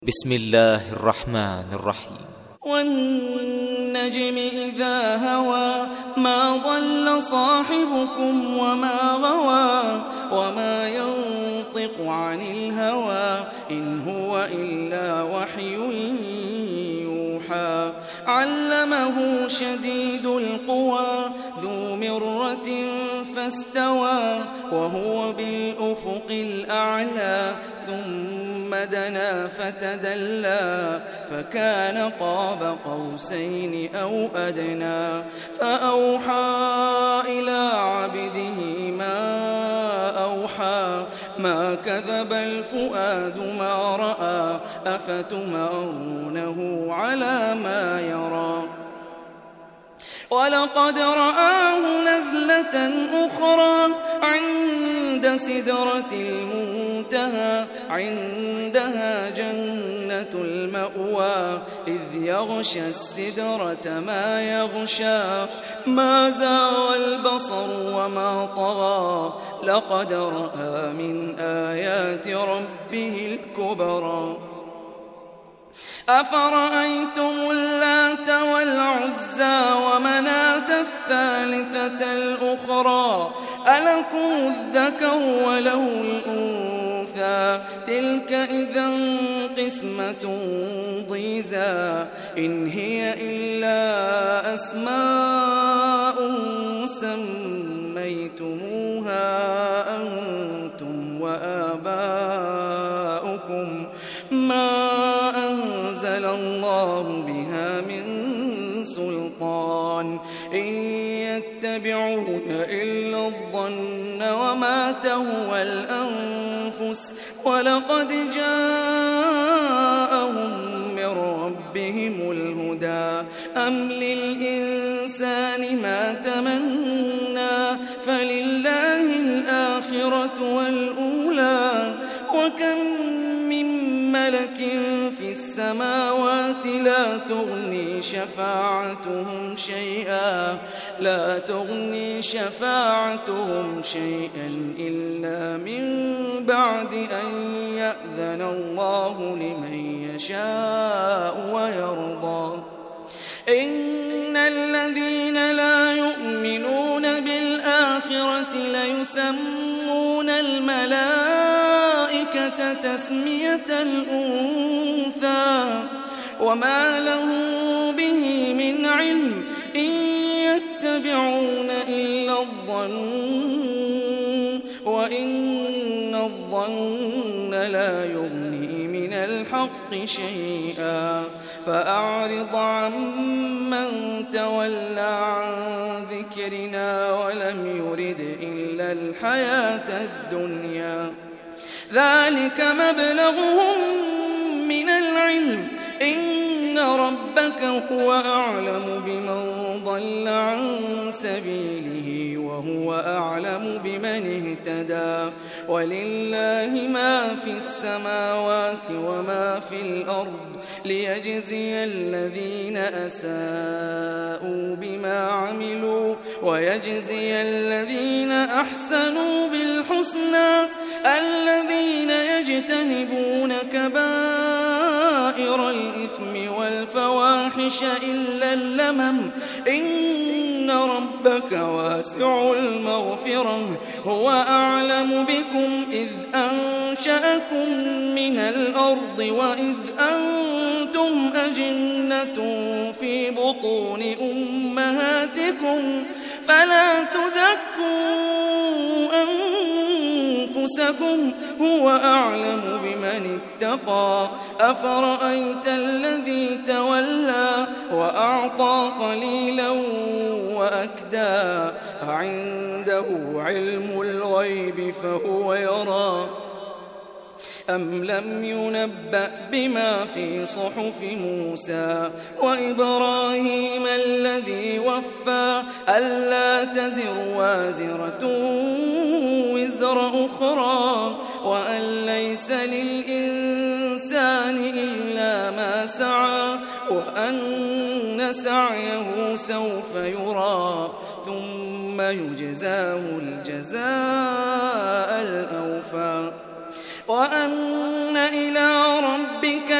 بسم الله الرحمن الرحيم. والنجم إذا هوى ما ضل صاحبكم وما غوى وما ينطق عن الهوى إن هو إلا وحي يوحى علمه شديد القوى ذو مرة فاستوى وهو بالأفق الأعلى ثم دنا فتدلى فكان قاب قوسين أو أدنى فأوحى إلى عبده ما أوحى ما كذب الفؤاد ما رأى أفتمارونه على ما يرى ولقد رآه نزلة أخرى عند سدرة المنتهى عندها جنة المأوى إذ يغشى السدرة ما يغشى ما زاغ البصر وما طغى لقد رأى من آيات ربه الكبرى أفرأيتم اللات والعزى ومناة الثالثة الأخرى ألكم الذكر وله الأنثى تلك إذا قسمة ضيزى إن هي إلا أسماء سميتموها أنتم وآباؤكم ما أنزل الله بها من سلطان إن يتبعون إلا الظن وما تهوى الأنفس ولقد جاءهم من ربهم الهدى أم للإنسان ما تمنى فلله الآخرة والأولى وكم من ملك في السماوات لا تغني شفاعتهم شيئا إلا من بعد أن يأذن الله لمن يشاء ويرضى إن الذين لا يؤمنون بالآخرة ليسمون الملائكة تسمية الأنثى وما له به من علم إن يتبعون إلا الظن وإن الظن لا يغني من الحق شيئا فأعرض عمن تولى عن ذكرنا ولم يرد إلا الحياة الدنيا ذلك مبلغهم من العلم إن ربك هو أعلم بمن ضل عن سبيله وهو أعلم بمن اهتدى ولله ما في السماوات وما في الأرض ليجزي الذين أساءوا بما عملوا ويجزي الذين أحسنوا بالحسنى الذين يجتنبون كبائر الإثم والفواحش إلا اللمم إن ربك واسع المغفرة هو أعلم بكم إذ أنشأكم من الأرض وإذ أنتم أجنة في بطون أمهاتكم فلا تزكوا أنفسكم هو أعلم بمن اتقى أفرأيت الذي تولى وأعطى قليلا وأكدى عنده علم الغيب فهو يرى أم لم ينبأ بما في صحف موسى وإبراهيم الذي وفى ألا تزر وازرة وزر أخرى وأن ليس للإنسان إلا ما سعى وأن سعيه سوف يرى ثم يجزاه الجزاء الأوفى وأن إلى ربك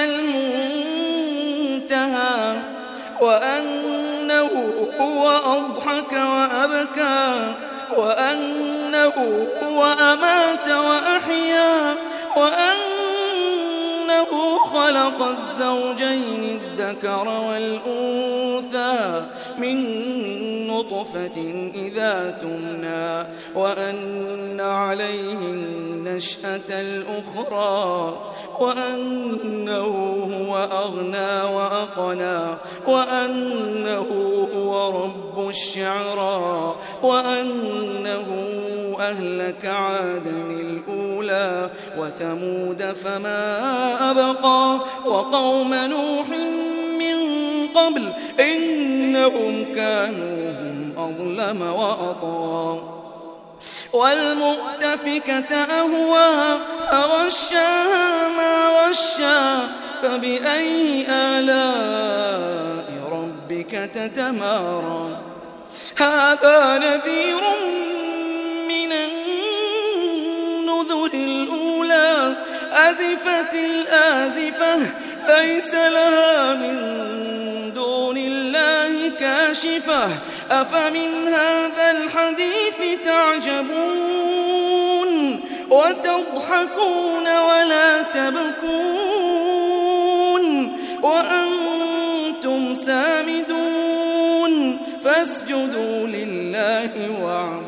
المنتهى وأنه هو أضحك وأبكى وأنه هو أمات وأحيا وأنه خلق الزوجين الذكر والأنثى من نطفة إذا تمنى وأن عليه النشأة الأخرى وأنه هو أغنى وأقنى وأنه هو رب الشعرى وأنه أهلك عادا الأولى وثمود فما أبقى وقوم نوح من قبل إنهم كانوا هم أظلم وأطغى والمؤتفكة أهوى فغشاها ما غشى فبأي آلاء ربك تتمارى هذا نذير من النذر الأولى أزفت الآزفة ليس لها من دون الله كاشفة أفمن هذا الحديث تعجبون وتضحكون ولا تبكون وأنتم سامدون فاسجدوا لله واعبدوا